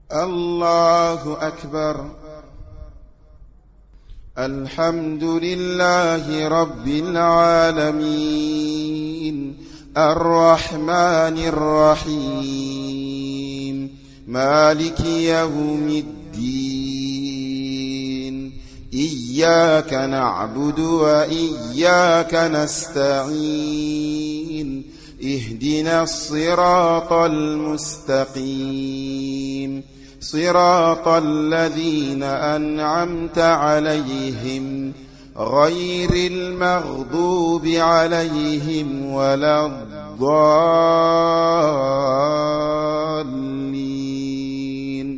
الله أكبر. الحمد لله رب العالمين الرحمن الرحيم مالك يوم الدين إياك نعبد وإياك نستعين اهدنا الصراط المستقيم صراط الذين أنعمت عليهم غير المغضوب عليهم ولا الضالين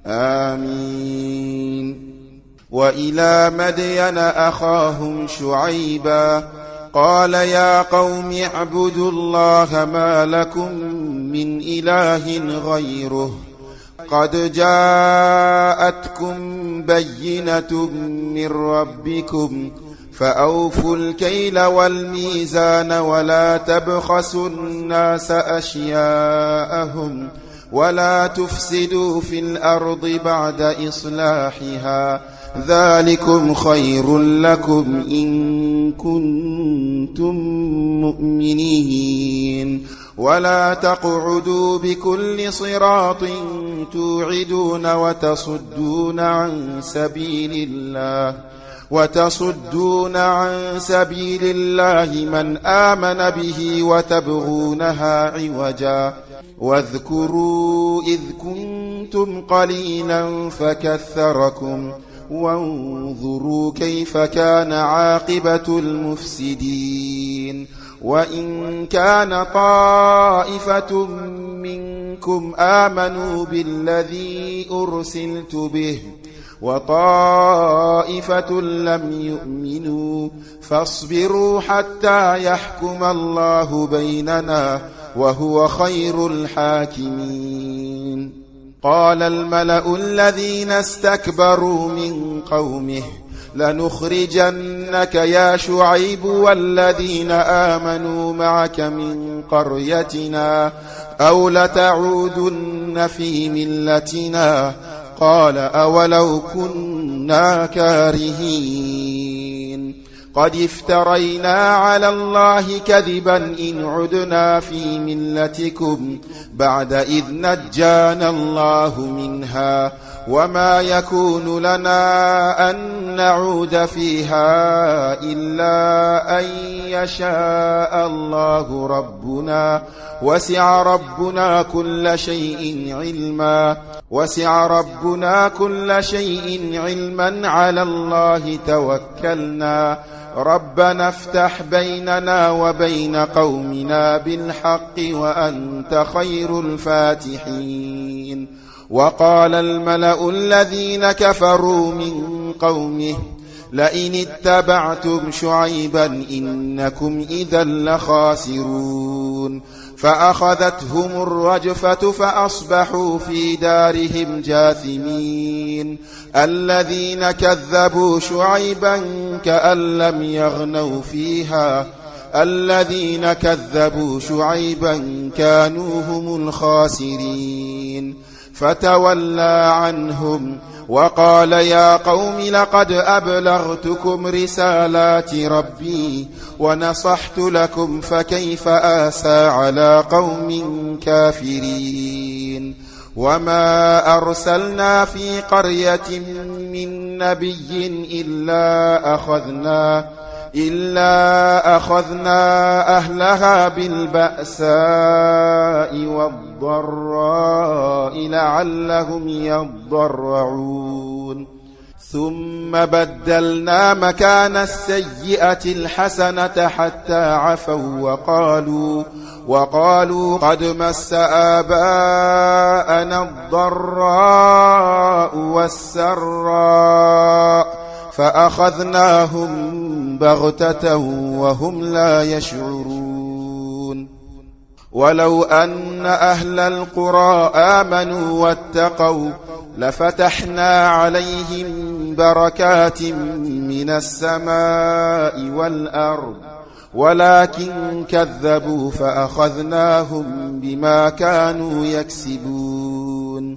آمين. وإلى مدين أخاهم شعيبا قال يا قوم اعبدوا الله ما لكم من إله غيره قد جاءتكم بينة من ربكم فأوفوا الكيل والميزان ولا تبخسوا الناس أشياءهم ولا تفسدوا في الأرض بعد إصلاحها ذلكم خير لكم إن كنتم مؤمنين. ولا تقعدوا بكل صراط توعدون وتصدون عن سبيل الله من آمن به وتبغونها عوجا واذكروا إذ كنتم قليلا فكثركم وانظروا كيف كان عاقبة المفسدين. وإن كان طائفة منكم آمنوا بالذي أرسلت به وطائفة لم يؤمنوا فاصبروا حتى يحكم الله بيننا وهو خير الحاكمين. قال الملأ الذين استكبروا من قومه لنخرجنك يا شعيب والذين آمنوا معك من قريتنا أو لتعودن في ملتنا قال أولو كنا كارهين قد افترينا على الله كذبا إن عدنا في ملتكم بعد إذ نجانا الله منها وما يكون لنا أن نعود فيها إلا أن يشاء الله ربنا وسع ربنا كل شيء علما على الله توكلنا ربنا افتح بيننا وبين قومنا بالحق وأنت خير الفاتحين. وقال الملأ الذين كفروا من قومه لئن اتبعتم شعيبا إنكم إذا لخاسرون فأخذتهم الرجفة فأصبحوا في دارهم جاثمين. الذين كذبوا شعيبا كأن لم يغنوا فيها الذين كذبوا شعيبا كانوا هم الخاسرين فتولى عنهم وقال يا قوم لقد أبلغتكم رسالات ربي ونصحت لكم فكيف آسى على قوم كافرين. وما أرسلنا في قرية من نبي إلا أخذنا أهلها بالبأساء والضراء لعلهم يضرعون ثم بدلنا مكان السيئة الحسنة حتى عفوا وقالوا قد مس آباءنا الضراء والسراء فأخذناهم بغتة وهم لا يشعرون. ولو أن أهل القرى آمنوا واتقوا لفتحنا عليهم بركات من السماء والأرض ولكن كذبوا فأخذناهم بما كانوا يكسبون.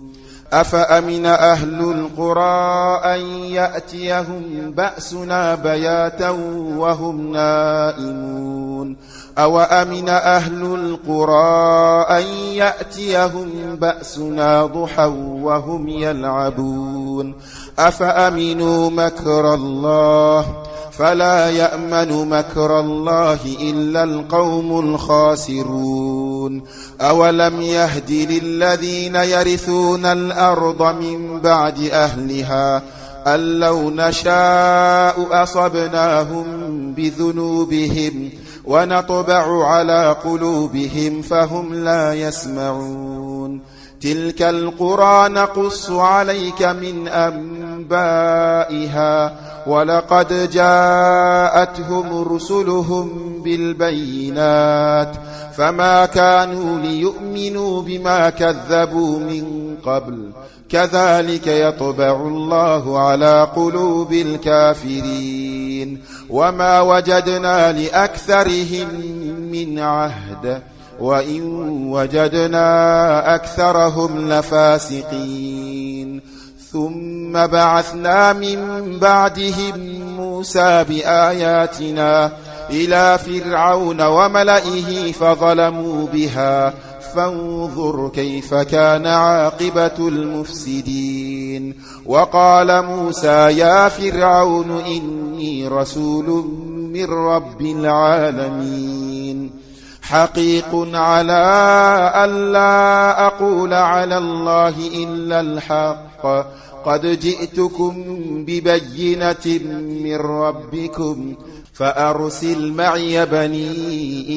أفأمن أهل القرى أن يأتيهم بأسنا بياتا وهم نائمون أوأمن أهل القرى أن يأتيهم بأسنا ضحى وهم يلعبون أفأمنوا مكر الله فلا يأمن مكر الله إلا القوم الخاسرون أولم يهد للذين يرثون الأرض من بعد أهلها أن لو نشاء أصبناهم بذنوبهم ونطبع على قلوبهم فهم لا يسمعون تلك القرى نقص عليك من أنبائها ولقد جاءتهم رسلهم بالبينات فما كانوا ليؤمنوا بما كذبوا من قبل كذلك يطبع الله على قلوب الكافرين وما وجدنا لأكثرهم من عهد وإن وجدنا أكثرهم لفاسقين ثم بعثنا من بعدهم موسى بآياتنا إلى فرعون وملئه فظلموا بها فانظر كيف كان عاقبة المفسدين وقال موسى يا فرعون إني رسول من رب العالمين حقيق على ألا أقول على الله إلا الحق قد جئتكم ببينة من ربكم فأرسل معي بني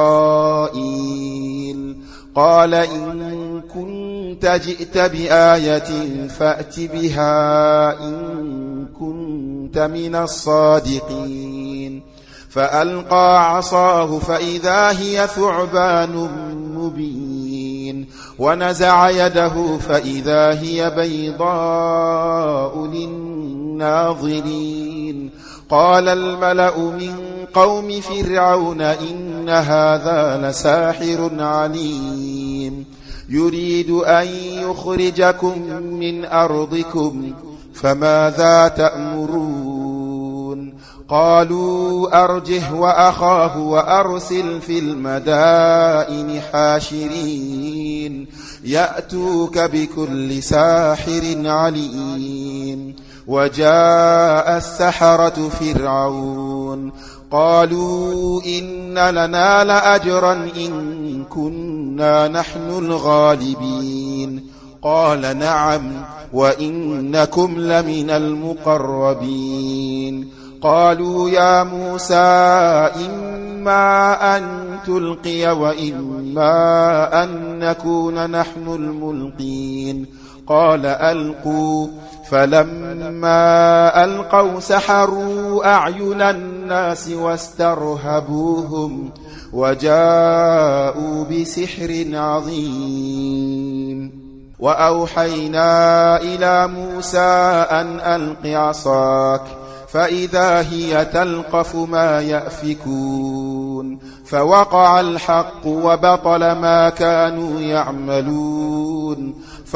إسرائيل قال إن كنت جئت بآية فأت بها إن كنت من الصادقين فألقى عصاه فإذا هي ثعبان مبين ونزع يده فإذا هي بيضاء للناظرين قال الملأ من قوم فرعون إن هذا لساحر عليم يريد أن يخرجكم من أرضكم فماذا تأمرون قالوا أرجه وأخاه وأرسل في المدائن حاشرين يأتوك بكل ساحر عليم وجاء السحرة فرعون قالوا إن لنا لأجرا إن كنا نحن الغالبين قال نعم وإنكم لمن المقربين قالوا يا موسى إما أن تلقي وإما أن نكون نحن الملقين قال ألقوا فلما ألقوا سحروا أعين الناس واسترهبوهم وجاءوا بسحر عظيم وأوحينا إلى موسى أن ألق عصاك فإذا هي تلقف ما يأفكون فوقع الحق وبطل ما كانوا يعملون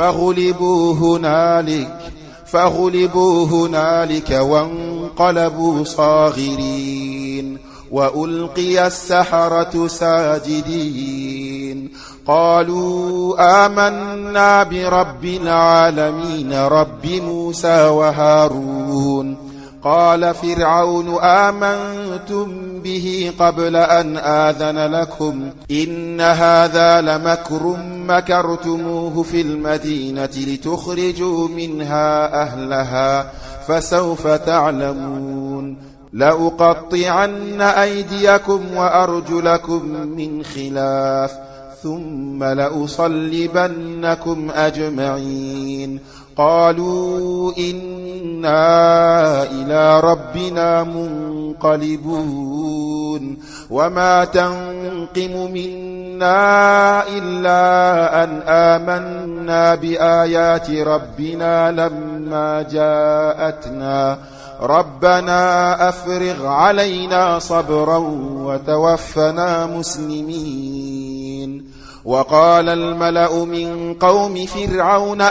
فغلبوا هنالك وانقلبوا صاغرين وألقي السحرة ساجدين قالوا آمنا برب العالمين رب موسى وهارون قال فرعون آمنتم به قبل أن آذن لكم إن هذا لمكر مكرتموه في المدينة لتخرجوا منها أهلها فسوف تعلمون لأقطعن أيديكم وأرجلكم من خلاف ثم لأصلبنكم أجمعين قالوا إنا إلى ربنا منقلبون وما تنقم منا إلا أن آمنا بآيات ربنا لما جاءتنا ربنا أفرغ علينا صبرا وتوفنا مسلمين وقال الملأ من قوم فرعون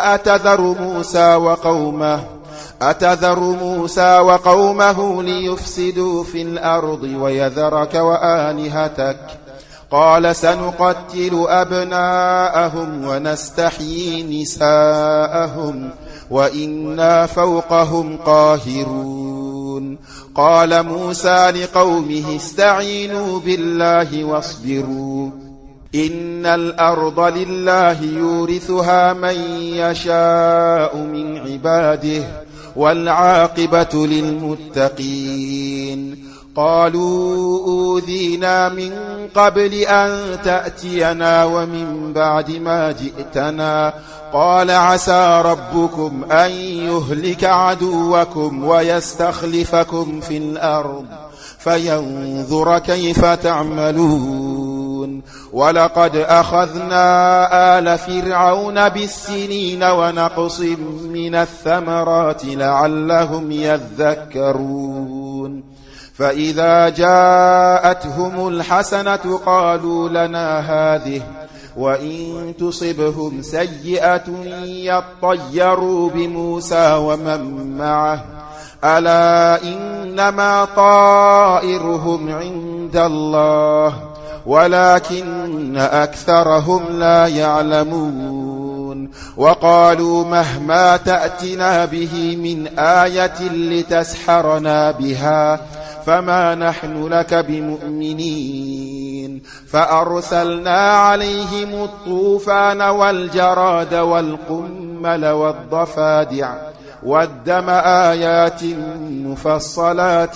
أتذر موسى وقومه ليفسدوا في الأرض ويذرك وآلهتك قال سنقتل أبناءهم ونستحيي نساءهم وإنا فوقهم قاهرون قال موسى لقومه استعينوا بالله واصبروا إن الأرض لله يورثها من يشاء من عباده والعاقبة للمتقين قالوا أوذينا من قبل أن تأتينا ومن بعد ما جئتنا قال عسى ربكم أن يهلك عدوكم ويستخلفكم في الأرض فينظر كيف تعملون ولقد أخذنا آل فرعون بالسنين ونقص من الثمرات لعلهم يذكرون فإذا جاءتهم الحسنة قالوا لنا هذه وإن تصبهم سيئة يطيروا بموسى ومن معه ألا إنما طائرهم عند الله ولكن أكثرهم لا يعلمون وقالوا مهما تأتنا به من آية لتسحرنا بها فما نحن لك بمؤمنين فأرسلنا عليهم الطوفان والجراد والقمل والضفادع والدم آيات مفصلات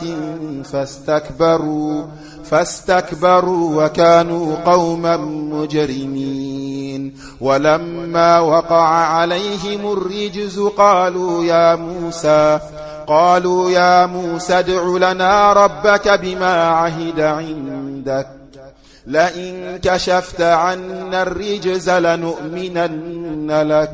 فاستكبروا وكانوا قوما مجرمين ولما وقع عليهم الرجز قالوا يا موسى ادع لنا ربك بما عهد عندك لئن كشفت عنا الرجز لنؤمنن لك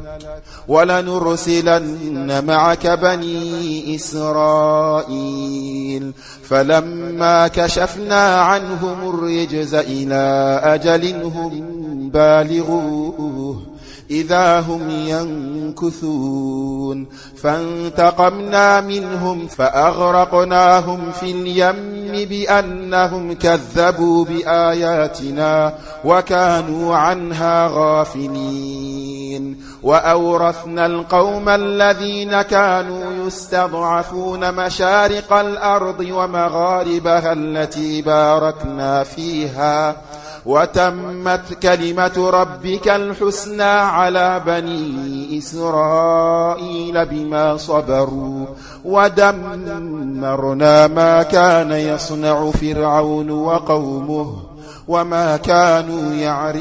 ولنرسلن معك بني إسرائيل فلما كشفنا عنهم الرجز إلى أجل هم بالغوه إذا هم ينكثون فانتقمنا منهم فأغرقناهم في اليم بأنهم كذبوا بآياتنا وكانوا عنها غافلين وأورثنا القوم الذين كانوا يستضعفون مشارق الأرض ومغاربها التي باركنا فيها وتمت كلمة ربك الحسنى على بني إسرائيل بما صبروا ودمرنا ما كان يصنع فرعون وقومه وما كانوا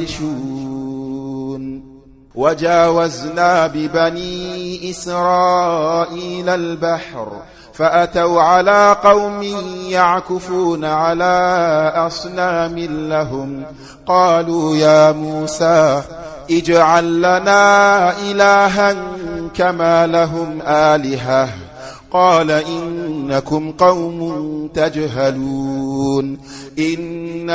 يعرشون وجاوزنا ببني إسرائيل البحر فأتوا على قوم يعكفون على أصنام لهم قالوا يا موسى اجعل لنا إلها كما لهم آلهة قال إنكم قوم تجهلون إن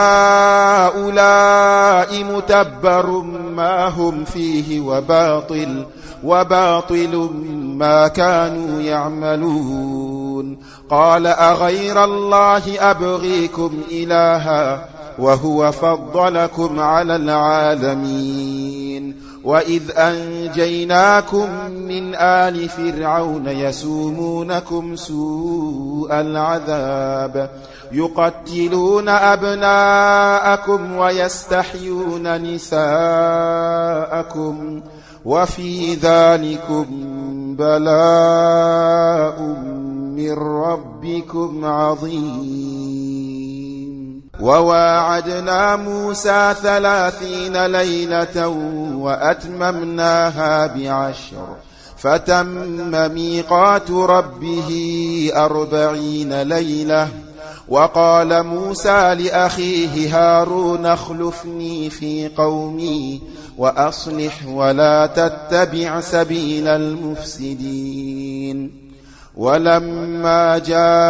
هؤلاء متبر ما هم فيه وباطل ما كانوا يعملون قال أغير الله أبغيكم إلها وهو فضلكم على العالمين وإذ أنجيناكم من آل فرعون يسومونكم سوء العذاب يقتلون أبناءكم ويستحيون نساءكم وفي ذلكم بلاء من ربكم عظيم وواعدنا موسى 30 ليلة وأتممناها ب10 فتم ميقات ربه 40 ليلة وقال موسى لأخيه هارون اخلفني في قومي وأصلح ولا تتبع سبيل المفسدين ولما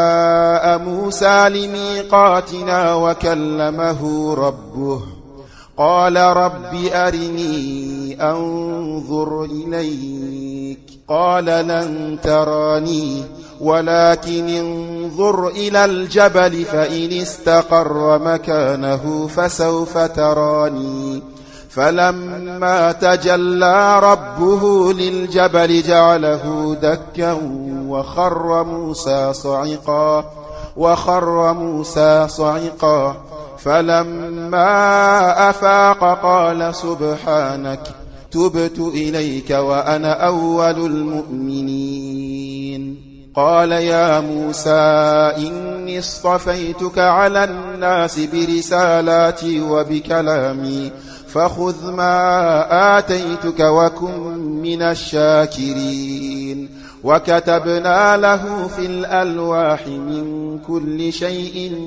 جاء موسى لميقاتنا وكلمه ربه قال رب أرني أنظر إليك قال لن تراني ولكن انظر إلى الجبل فإن استقر مكانه فسوف تراني فلما تجلى ربه للجبل جعله دكا وخر موسى صعقا فلما أفاق قال سبحانك تبت إليك وأنا أول المؤمنين قال يا موسى إني اصطفيتك على الناس برسالاتي وبكلامي فخذ ما آتيتك وكن من الشاكرين وكتبنا له في الألواح من كل شيء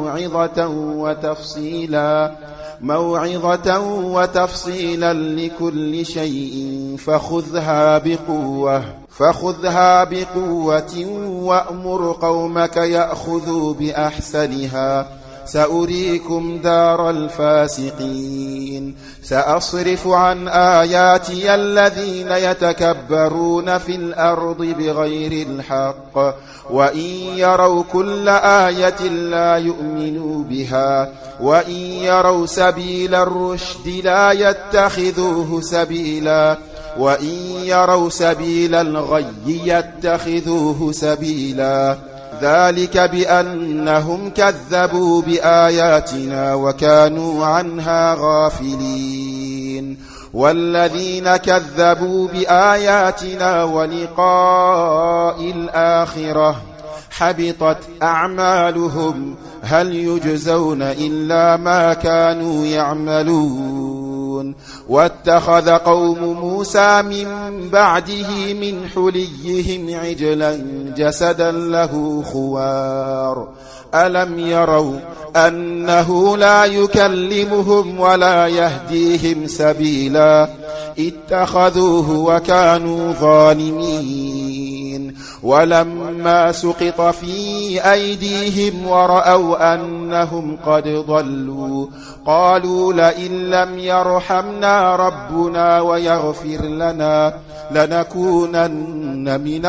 موعظة وتفصيلا لكل شيء فخذها بقوة وأمر قومك يأخذوا بأحسنها سأريكم دار الفاسقين سأصرف عن آياتي الذين يتكبرون في الأرض بغير الحق وإن يروا كل آية لا يؤمنوا بها وإن يروا سبيل الرشد لا يتخذوه سبيلا وإن يروا سبيل الغي يتخذوه سبيلا ذلك بأنهم كذبوا بآياتنا وكانوا عنها غافلين والذين كذبوا بآياتنا ولقاء الآخرة حبطت أعمالهم هل يجزون إلا ما كانوا يعملون واتخذ قوم موسى من بعده من حليهم عجلا جسدا له خوار ألم يروا أنه لا يكلمهم ولا يهديهم سبيلا اتخذوه وكانوا ظالمين ولما سقط في أيديهم ورأوا أنهم قد ضلوا قالوا لئن لم يرحمنا ربنا ويغفر لنا لنكونن من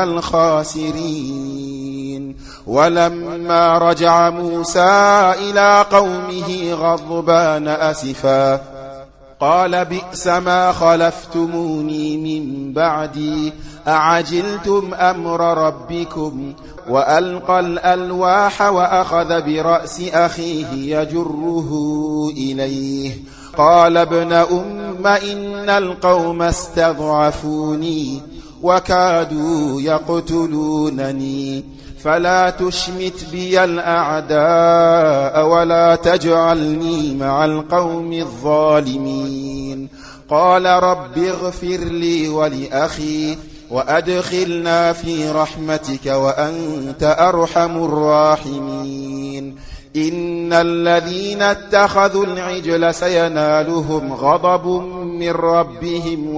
الخاسرين ولما رجع موسى إلى قومه غضبان أسفا قال بئس ما خلفتموني من بعدي أعجلتم أمر ربكم وألقى الألواح وأخذ برأس أخيه يجره إليه قال ابن أم إن القوم استضعفوني وكادوا يقتلونني فلا تشمت بي الأعداء ولا تجعلني مع القوم الظالمين قال رب اغفر لي ولأخي وأدخلنا في رحمتك وأنت أرحم الراحمين إن الذين اتخذوا العجل سينالهم غضب من ربهم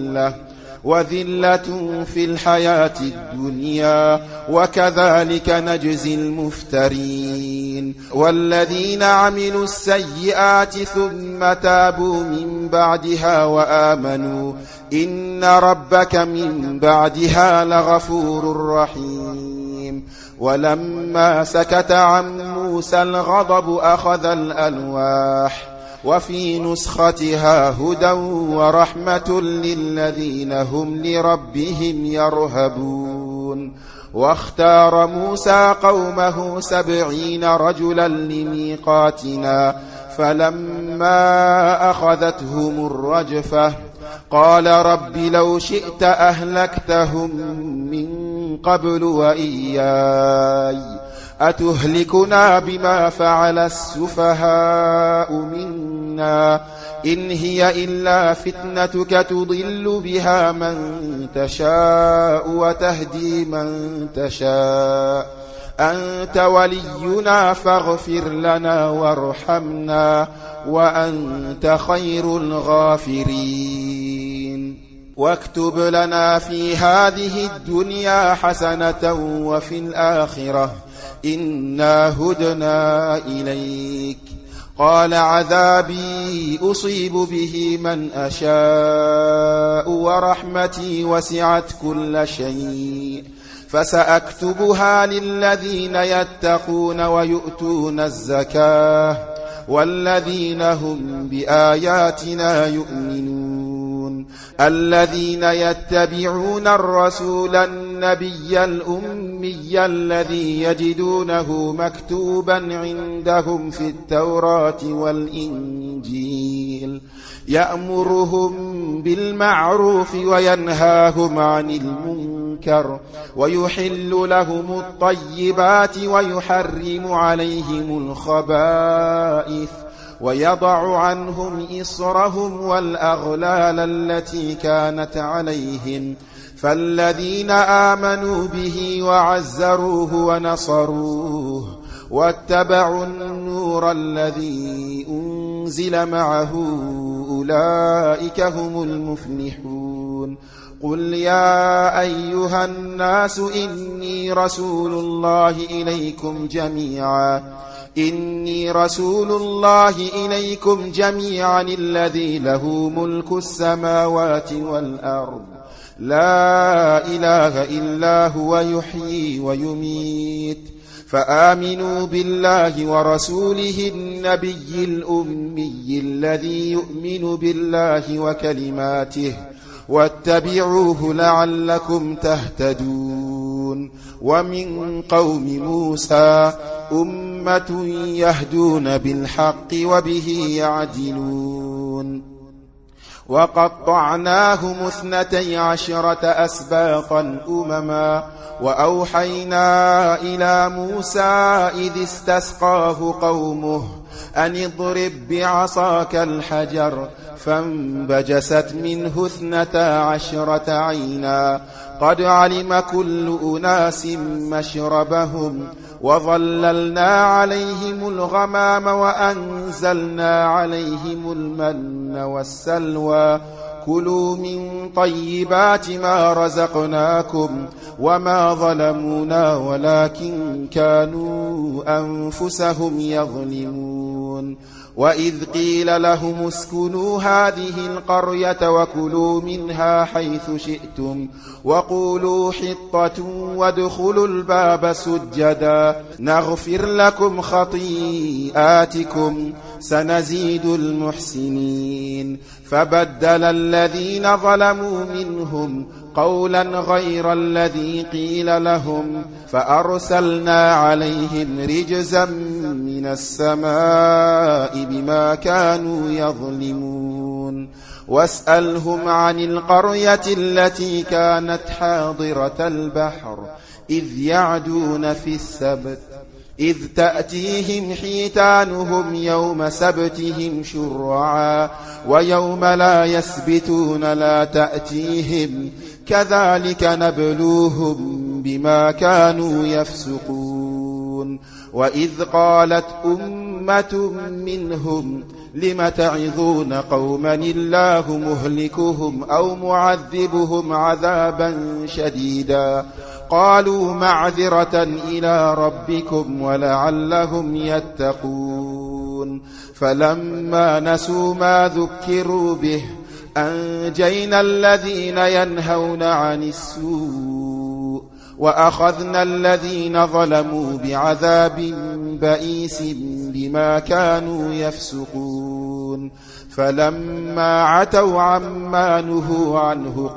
وذلة في الحياة الدنيا وكذلك نجزي المفترين والذين عملوا السيئات ثم تابوا من بعدها وآمنوا إن ربك من بعدها لغفور رحيم ولما سكت عن موسى الغضب أخذ الألواح وفي نسختها هدى ورحمة للذين هم لربهم يرهبون واختار موسى قومه 70 رجلا لميقاتنا فلما أخذتهم الرجفة قال رب لو شئت أهلكتهم من قبل وإياي أتهلكنا بما فعل السفهاء منا إن هي إلا فتنتك تضل بها من تشاء وتهدي من تشاء أنت ولينا فاغفر لنا وارحمنا وأنت خير الغافرين واكتب لنا في هذه الدنيا حسنة وفي الآخرة إنا هدنا إليك قال عذابي أصيب به من أشاء ورحمتي وسعت كل شيء فسأكتبها للذين يتقون ويؤتون الزكاة والذين هم بآياتنا يؤمنون الذين يتبعون الرسول النبي الأمي الذي يجدونه مكتوبا عندهم في التوراة والإنجيل يأمرهم بالمعروف وينهاهم عن المنكر ويحل لهم الطيبات ويحرم عليهم الخبائث ويضع عنهم إصرهم والأغلال التي كانت عليهم فالذين آمنوا به وعزروه ونصروه واتبعوا النور الذي أنزل معه أولئك هم المفلحون قل يا أيها الناس إني رسول الله إليكم جميعا الذي له ملك السماوات والأرض لا إله إلا هو يحيي ويميت فآمنوا بالله ورسوله النبي الأمي الذي يؤمن بالله وكلماته واتبعوه لعلكم تهتدون ومن قوم موسى أمة يهدون بالحق وبه يعدلون وقطعناهم 12 أسباطا أمما وأوحينا إلى موسى إذ استسقاه قومه أن اضرب بعصاك الحجر فانبجست منه 12 عينا قد علم كل أناس مشربهم وظللنا عليهم الغمام وأنزلنا عليهم المن والسلوى كلوا من طيبات ما رزقناكم وما ظلمونا ولكن كانوا أنفسهم يظلمون وإذ قيل لهم اسكنوا هذه القرية وكلوا منها حيث شئتم وقولوا حطة وادخلوا الباب سجدا نغفر لكم خطيئاتكم سنزيد المحسنين فبدل الذين ظلموا منهم قولا غير الذي قيل لهم فأرسلنا عليهم رجزا من السماء بما كانوا يظلمون واسألهم عن القرية التي كانت حاضرة البحر إذ يعدون في السبت إذ تأتيهم حيتانهم يوم سبتهم شرعا ويوم لا يسبتون لا تأتيهم كذلك نبلوهم بما كانوا يفسقون وإذ قالت أمة منهم لم تعظون قوما الله مهلكهم أو معذبهم عذابا شديدا قالوا معذرة إلى ربكم ولعلهم يتقون فلما نسوا ما ذكروا به أنجينا الذين ينهون عن السوء وأخذنا الذين ظلموا بعذاب بئيس بما كانوا يفسقون فلما عتوا عما نهوا عنه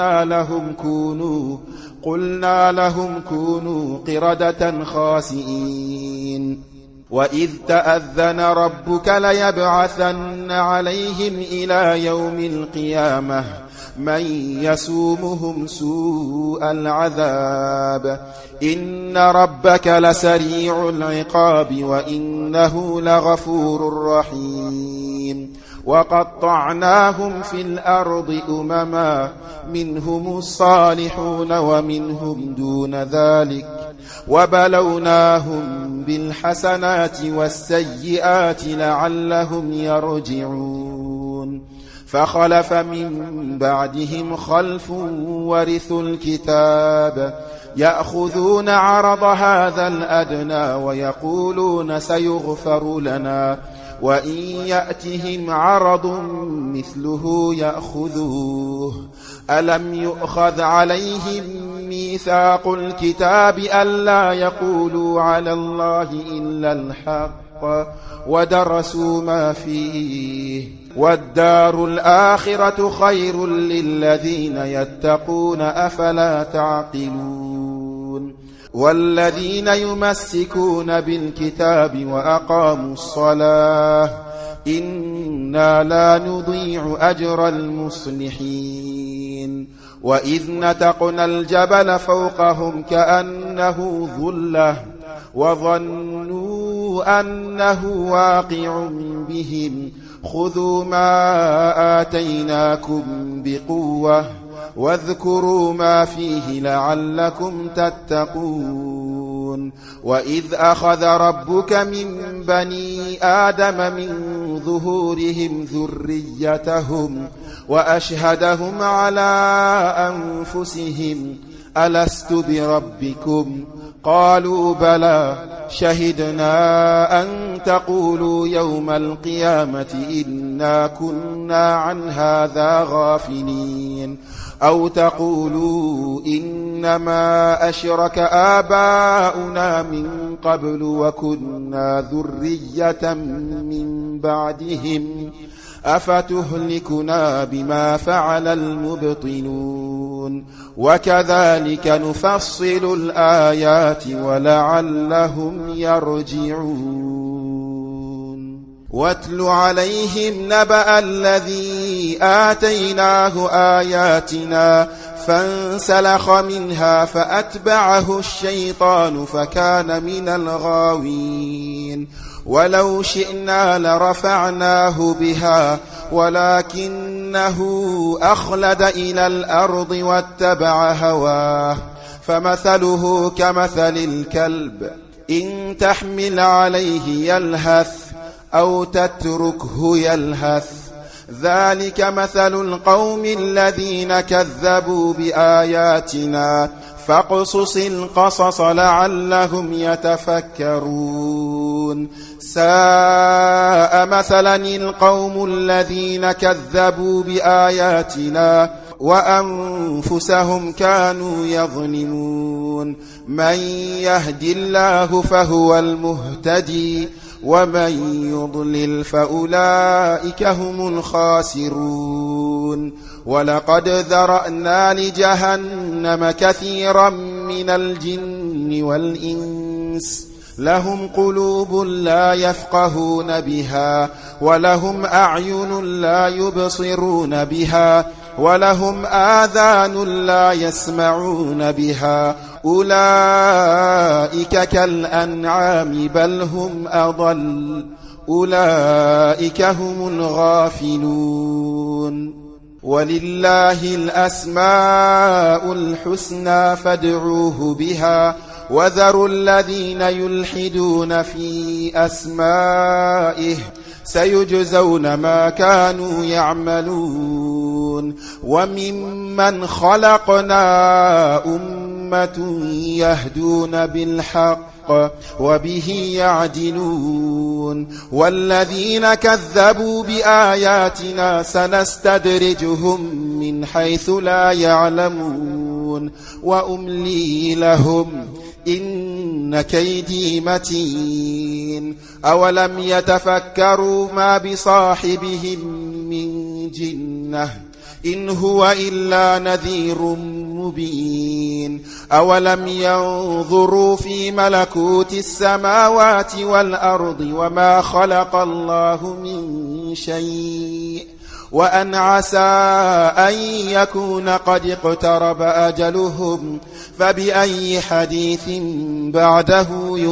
قلنا لهم كونوا قردة خاسئين وإذ تأذن ربك ليبعثن عليهم إلى يوم القيامة من يسومهم سوء العذاب إن ربك لسريع العقاب وإنه لغفور رحيم وقطعناهم في الأرض أمما منهم الصالحون ومنهم دون ذلك وبلوناهم بالحسنات والسيئات لعلهم يرجعون فخلف من بعدهم خلف ورثوا الكتاب يأخذون عرض هذا الأدنى ويقولون سيغفر لنا وإن يأتهم عرض مثله يأخذوه ألم يؤخذ عليهم ميثاق الكتاب ألا يقولوا على الله إلا الحق ودرسوا ما فيه والدار الآخرة خير للذين يتقون أفلا تعقلون والذين يمسكون بالكتاب وأقاموا الصلاة إنا لا نضيع أجر المصلحين وإذ نتقنا الجبل فوقهم كأنه ظلة وظنوا أنه واقع بهم خذوا ما آتيناكم بقوة واذكروا ما فيه لعلكم تتقون وإذ أخذ ربك من بني آدم من ظهورهم ذريتهم وأشهدهم على أنفسهم ألست بربكم قالوا بلى شهدنا أن تقولوا يوم القيامة إنا كنا عن هذا غافلين أو تقولوا إنما أشرك آباؤنا من قبل وكنا ذرية من بعدهم أفتهلكنا بما فعل المبطلون وكذلك نفصل الآيات ولعلهم يرجعون واتل عليهم نبأ الذي آتيناه آياتنا فانسلخ منها فأتبعه الشيطان فكان من الغاوين ولو شئنا لرفعناه بها ولكنه أخلد إلى الأرض واتبع هواه فمثله كمثل الكلب إن تحمل عليه يلهث أو تتركه يلهث ذلك مثل القوم الذين كذبوا بآياتنا فاقصص القصص لعلهم يتفكرون ساء مثلا القوم الذين كذبوا بآياتنا وأنفسهم كانوا يظلمون من يهد الله فهو المهتدي ومن يضلل فأولئك هم الخاسرون ولقد ذرأنا لجهنم كثيرا من الجن والإنس لهم قلوب لا يفقهون بها ولهم أعين لا يبصرون بها ولهم آذان لا يسمعون بها أولئك كالأنعام بل هم أضل أولئك هم الغافلون ولله الأسماء الحسنى فادعوه بها وذروا الذين يلحدون في أسمائه سيجزون ما كانوا يعملون وممن خلقنا أمة يهدون بالحق وبه يعدلون والذين كذبوا بآياتنا سنستدرجهم من حيث لا يعلمون وأملي لهم إن كيدي متين أولم يتفكروا ما بصاحبهم من جنة إن هو إلا نذير مبين أولم ينظروا في ملكوت السماوات والأرض وما خلق الله من شيء وأن عسى أن يكون قد اقترب أجلهم فبأي حديث بعده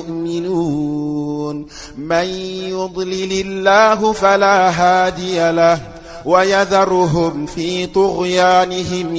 يؤمنون من يضلل الله فلا هادي له ويذرهم في طغيانهم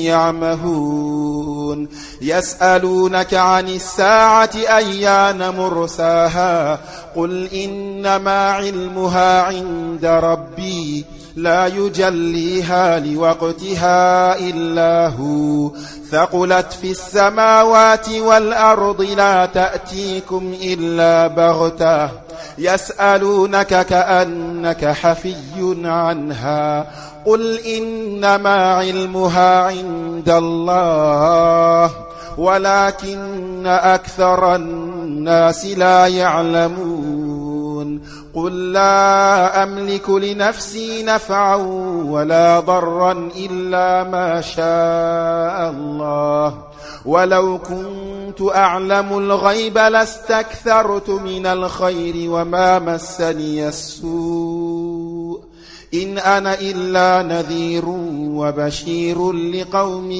يعمهون يسألونك عن الساعة أيان مرساها قل إنما علمها عند ربي لا يجليها لوقتها إلا هو ثقلت في السماوات والأرض لا تأتيكم إلا بغتة يسألونك كأنك حفي عنها قل إنما علمها عند الله ولكن أكثر الناس لا يعلمون قل لا أملك لنفسي نفعا ولا ضرا إلا ما شاء الله ولو كنت أعلم الغيب لاستكثرت من الخير وما مسني السوء إن أنا إلا نذير وبشير لقوم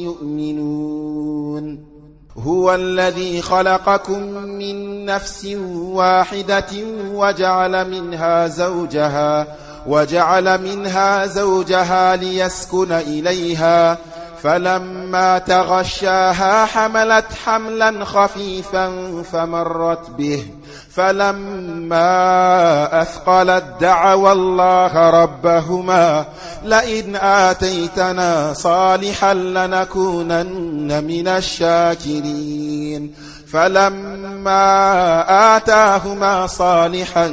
يؤمنون هو الذي خلقكم من نفس واحدة وجعل منها زوجها ليسكن إليها فلما تغشاها حملت حملا خفيفا فمرت به فلما أثقلت دعوا الله ربهما لئن آتيتنا صالحا لنكونن من الشاكرين فلما آتاهما صالحا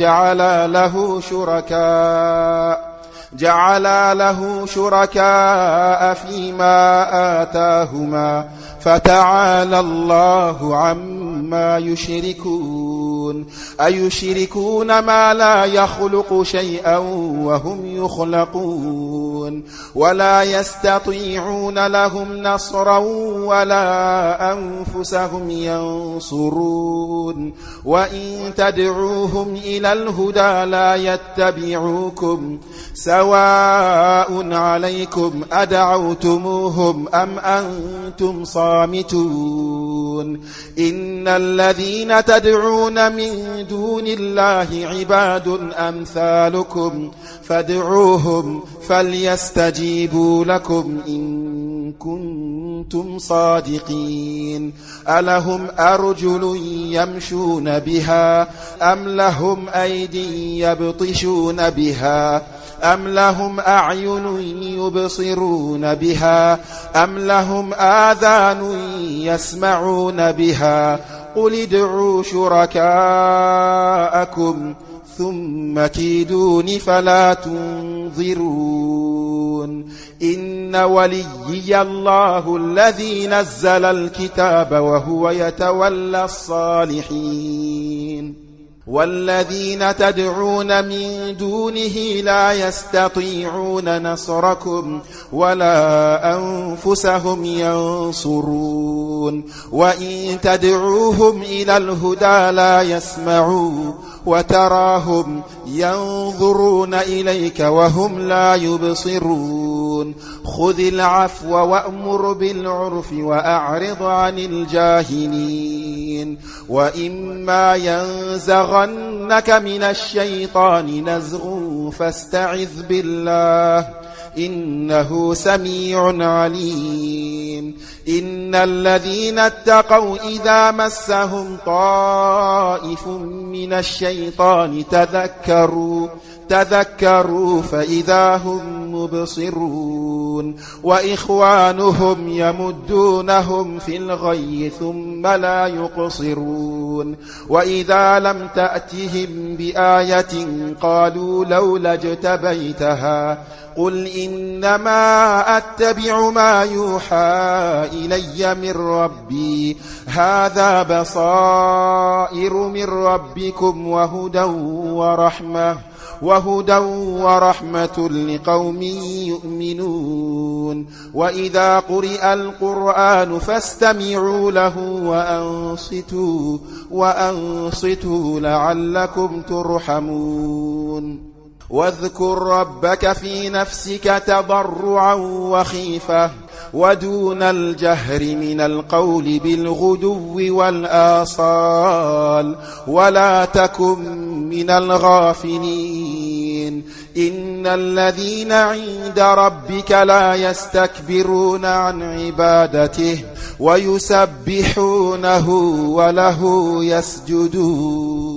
جعلا له شركاء فيما آتاهما فتعالى الله عما يشركون أيشركون ما لا يخلق شيئا وهم يخلقون ولا يستطيعون لهم نصرا ولا أنفسهم ينصرون وإن تدعوهم إلى الهدى لا يتبعوكم سواء عليكم أدعوتموهم أم أنتم صامتون إن الذين تدعون من دون الله عباد أمثالكم فادعوهم فليستجيبوا لكم إن كنتم صادقين ألهم أرجل يمشون بها أم لهم أيدي يبطشون بها أم لهم أعين يبصرون بها أم لهم آذان يسمعون بها قل ادعوا شركاءكم ثم كيدون فلا تنظرون إن وليي الله الذي نزل الكتاب وهو يتولى الصالحين والذين تدعون من دونه لا يستطيعون نصركم ولا أنفسهم ينصرون وإن تدعوهم إلى الهدى لا يسمعوا وتراهم ينظرون إليك وهم لا يبصرون خذ العفو وأمر بالعرف وأعرض عن الجاهلين وإما ينزغنك من الشيطان نزغ فاستعذ بالله إنه سميع عليم إن الذين اتقوا إذا مسهم طائف من الشيطان تذكروا فإذا هم مبصرون وإخوانهم يمدونهم في الغي ثم لا يقصرون وإذا لم تأتهم بآية قالوا لولا اجتبيتها قل إنما أتبع ما يوحى إلي من ربي هذا بصائر من ربكم وهدى ورحمة لقوم يؤمنون وإذا قرئ القرآن فاستمعوا له وأنصتوا لعلكم ترحمون واذكر ربك في نفسك تضرعا وخيفة ودون الجهر من القول بالغدو والآصال ولا تكن من الغافلين إن الذين عند ربك لا يستكبرون عن عبادته ويسبحونه وله يسجدون